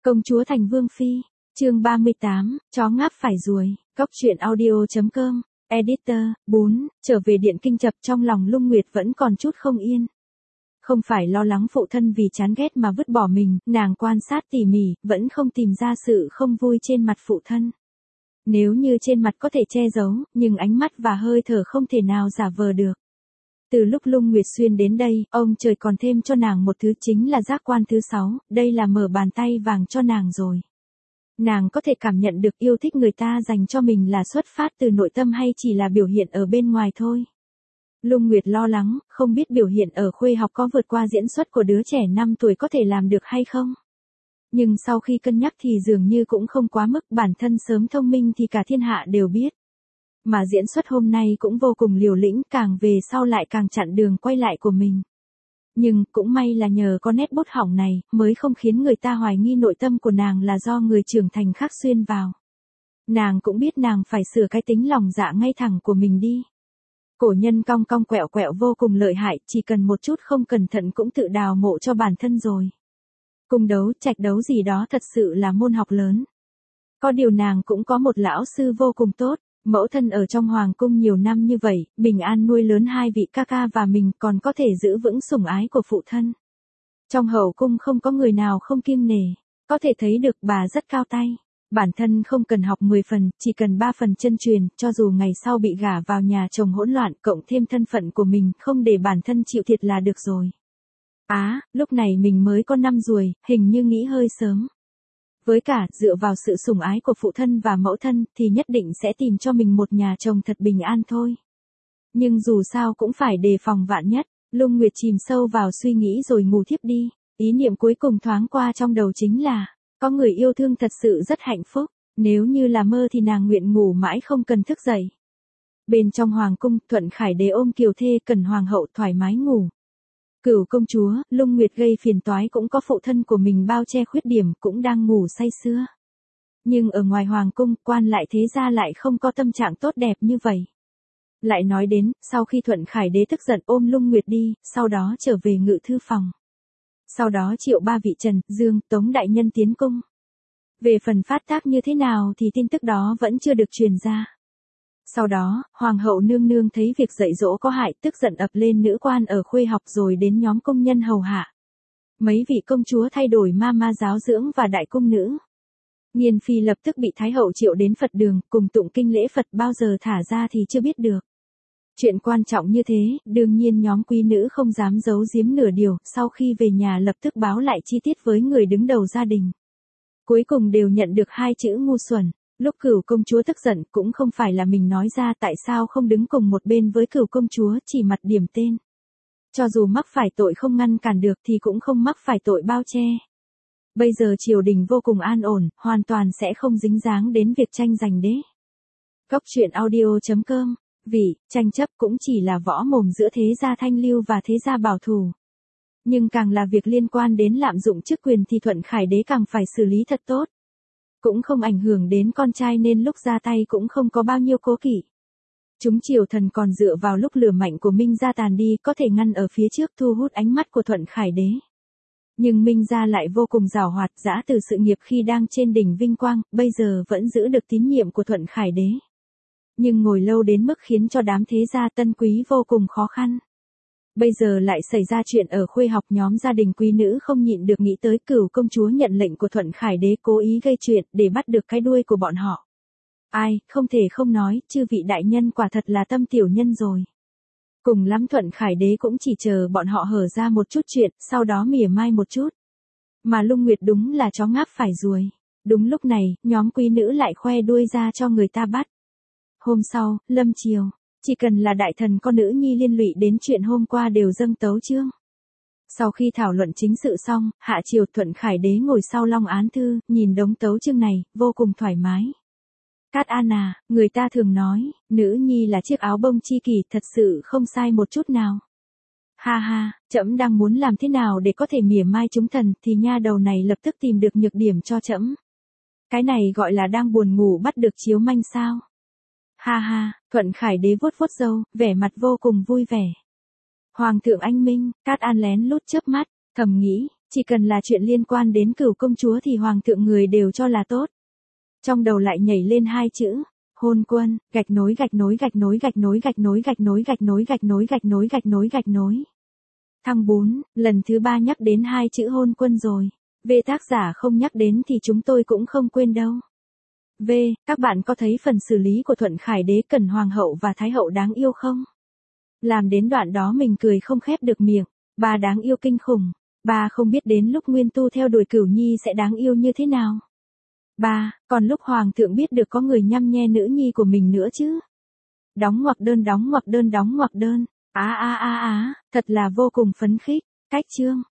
Công chúa thành vương phi, chương 38, chó ngáp phải ruồi, Cóc truyện audio.com, editor, 4, trở về điện kinh chập trong lòng Lung Nguyệt vẫn còn chút không yên. Không phải lo lắng phụ thân vì chán ghét mà vứt bỏ mình, nàng quan sát tỉ mỉ, vẫn không tìm ra sự không vui trên mặt phụ thân. Nếu như trên mặt có thể che giấu, nhưng ánh mắt và hơi thở không thể nào giả vờ được. Từ lúc Lung Nguyệt Xuyên đến đây, ông trời còn thêm cho nàng một thứ chính là giác quan thứ 6, đây là mở bàn tay vàng cho nàng rồi. Nàng có thể cảm nhận được yêu thích người ta dành cho mình là xuất phát từ nội tâm hay chỉ là biểu hiện ở bên ngoài thôi. Lung Nguyệt lo lắng, không biết biểu hiện ở khuê học có vượt qua diễn xuất của đứa trẻ 5 tuổi có thể làm được hay không. Nhưng sau khi cân nhắc thì dường như cũng không quá mức, bản thân sớm thông minh thì cả thiên hạ đều biết. Mà diễn xuất hôm nay cũng vô cùng liều lĩnh, càng về sau lại càng chặn đường quay lại của mình. Nhưng cũng may là nhờ có nét bút hỏng này, mới không khiến người ta hoài nghi nội tâm của nàng là do người trưởng thành khác xuyên vào. Nàng cũng biết nàng phải sửa cái tính lòng dạ ngay thẳng của mình đi. Cổ nhân cong cong quẹo quẹo vô cùng lợi hại, chỉ cần một chút không cẩn thận cũng tự đào mộ cho bản thân rồi. Cung đấu, trạch đấu gì đó thật sự là môn học lớn. Có điều nàng cũng có một lão sư vô cùng tốt. Mẫu thân ở trong hoàng cung nhiều năm như vậy, bình an nuôi lớn hai vị ca ca và mình, còn có thể giữ vững sủng ái của phụ thân. Trong hậu cung không có người nào không kiêng nể, có thể thấy được bà rất cao tay. Bản thân không cần học 10 phần, chỉ cần 3 phần chân truyền, cho dù ngày sau bị gả vào nhà chồng hỗn loạn, cộng thêm thân phận của mình, không để bản thân chịu thiệt là được rồi. Lúc này mình mới có 5 ruồi, hình như nghĩ hơi sớm. Với cả, dựa vào sự sủng ái của phụ thân và mẫu thân, thì nhất định sẽ tìm cho mình một nhà chồng thật bình an thôi. Nhưng dù sao cũng phải đề phòng vạn nhất, Lung Nguyệt chìm sâu vào suy nghĩ rồi ngủ thiếp đi. Ý niệm cuối cùng thoáng qua trong đầu chính là, có người yêu thương thật sự rất hạnh phúc, nếu như là mơ thì nàng nguyện ngủ mãi không cần thức dậy. Bên trong hoàng cung, Thuận Khải Đế ôm kiều thê cần hoàng hậu thoải mái ngủ. Cửu công chúa, Lung Nguyệt gây phiền toái cũng có phụ thân của mình bao che khuyết điểm, cũng đang ngủ say sưa. Nhưng ở ngoài hoàng cung, quan lại thế gia lại không có tâm trạng tốt đẹp như vậy. Lại nói đến, sau khi Thuận Khải Đế tức giận ôm Lung Nguyệt đi, sau đó trở về ngự thư phòng. Sau đó triệu 3 vị Trần, Dương, Tống đại nhân tiến cung. Về phần phát tác như thế nào thì tin tức đó vẫn chưa được truyền ra. Sau đó, hoàng hậu nương nương thấy việc dạy dỗ có hại, tức giận ập lên nữ quan ở khuê học rồi đến nhóm công nhân hầu hạ. Mấy vị công chúa thay đổi ma giáo dưỡng và đại cung nữ. Nghiên phi lập tức bị thái hậu triệu đến Phật đường, cùng tụng kinh lễ Phật, bao giờ thả ra thì chưa biết được. Chuyện quan trọng như thế, đương nhiên nhóm quý nữ không dám giấu giếm nửa điều, sau khi về nhà lập tức báo lại chi tiết với người đứng đầu gia đình. Cuối cùng đều nhận được 2 chữ ngu xuẩn. Lúc Cửu công chúa tức giận cũng không phải là mình nói ra, tại sao không đứng cùng một bên với Cửu công chúa, chỉ mặt điểm tên. Cho dù mắc phải tội không ngăn cản được thì cũng không mắc phải tội bao che. Bây giờ triều đình vô cùng an ổn, hoàn toàn sẽ không dính dáng đến việc tranh giành đế. Cóc truyện audio.com, vì tranh chấp cũng chỉ là võ mồm giữa thế gia thanh lưu và thế gia bảo thủ. Nhưng càng là việc liên quan đến lạm dụng chức quyền thì Thuận Khải Đế càng phải xử lý thật tốt. Cũng không ảnh hưởng đến con trai nên lúc ra tay cũng không có bao nhiêu cố kỵ. Chúng triều thần còn dựa vào lúc lửa mạnh của Minh gia tàn đi có thể ngăn ở phía trước thu hút ánh mắt của Thuận Khải Đế. Nhưng Minh gia lại vô cùng giàu hoạt, giã từ sự nghiệp khi đang trên đỉnh vinh quang, bây giờ vẫn giữ được tín nhiệm của Thuận Khải Đế. Nhưng ngồi lâu đến mức khiến cho đám thế gia tân quý vô cùng khó khăn. Bây giờ lại xảy ra chuyện ở khuê học, nhóm gia đình quý nữ không nhịn được nghĩ tới Cửu công chúa nhận lệnh của Thuận Khải Đế cố ý gây chuyện để bắt được cái đuôi của bọn họ. Ai, không thể không nói, chư vị đại nhân quả thật là tâm tiểu nhân rồi. Cùng lắm Thuận Khải Đế cũng chỉ chờ bọn họ hở ra một chút chuyện, sau đó mỉa mai một chút. Mà Lung Nguyệt đúng là chó ngáp phải ruồi. Đúng lúc này, nhóm quý nữ lại khoe đuôi ra cho người ta bắt. Hôm sau, lâm chiều. Chỉ cần là đại thần con nữ nhi liên lụy đến chuyện hôm qua đều dâng tấu chương. Sau khi thảo luận chính sự xong, hạ triều Thuận Khải Đế ngồi sau long án thư, nhìn đống tấu chương này, vô cùng thoải mái. Cát An à, người ta thường nói, nữ nhi là chiếc áo bông chi kỷ, thật sự không sai một chút nào. Ha ha, trẫm đang muốn làm thế nào để có thể mỉa mai chúng thần, thì nha đầu này lập tức tìm được nhược điểm cho trẫm. Cái này gọi là đang buồn ngủ bắt được chiếu manh sao. Ha ha, Thuận Khải Đế vuốt vuốt râu, vẻ mặt vô cùng vui vẻ. Hoàng thượng anh minh, Cát An lén lút chớp mắt, thầm nghĩ, Chỉ cần là chuyện liên quan đến Cửu công chúa thì hoàng thượng người đều cho là tốt. Trong đầu lại nhảy lên hai chữ, hôn quân, gạch nối gạch nối gạch nối gạch nối gạch nối gạch nối gạch nối gạch nối gạch nối gạch nối gạch nối. Thăng 4, lần thứ 3 nhắc đến hai chữ hôn quân rồi. Về tác giả không nhắc đến thì chúng tôi cũng không quên đâu. V, các bạn có thấy phần xử lý của Thuận Khải Đế Cẩn Hoàng hậu và Thái hậu đáng yêu không? Làm đến đoạn đó mình cười không khép được miệng. Bà đáng yêu kinh khủng. Bà không biết đến lúc Nguyên Tu theo đuổi Cửu Nhi sẽ đáng yêu như thế nào. Bà, còn lúc Hoàng thượng biết được có người nhăm nhe nữ nhi của mình nữa chứ. Đóng ngoặc đơn đóng ngoặc đơn đóng ngoặc đơn. Thật là vô cùng phấn khích. Cách chương.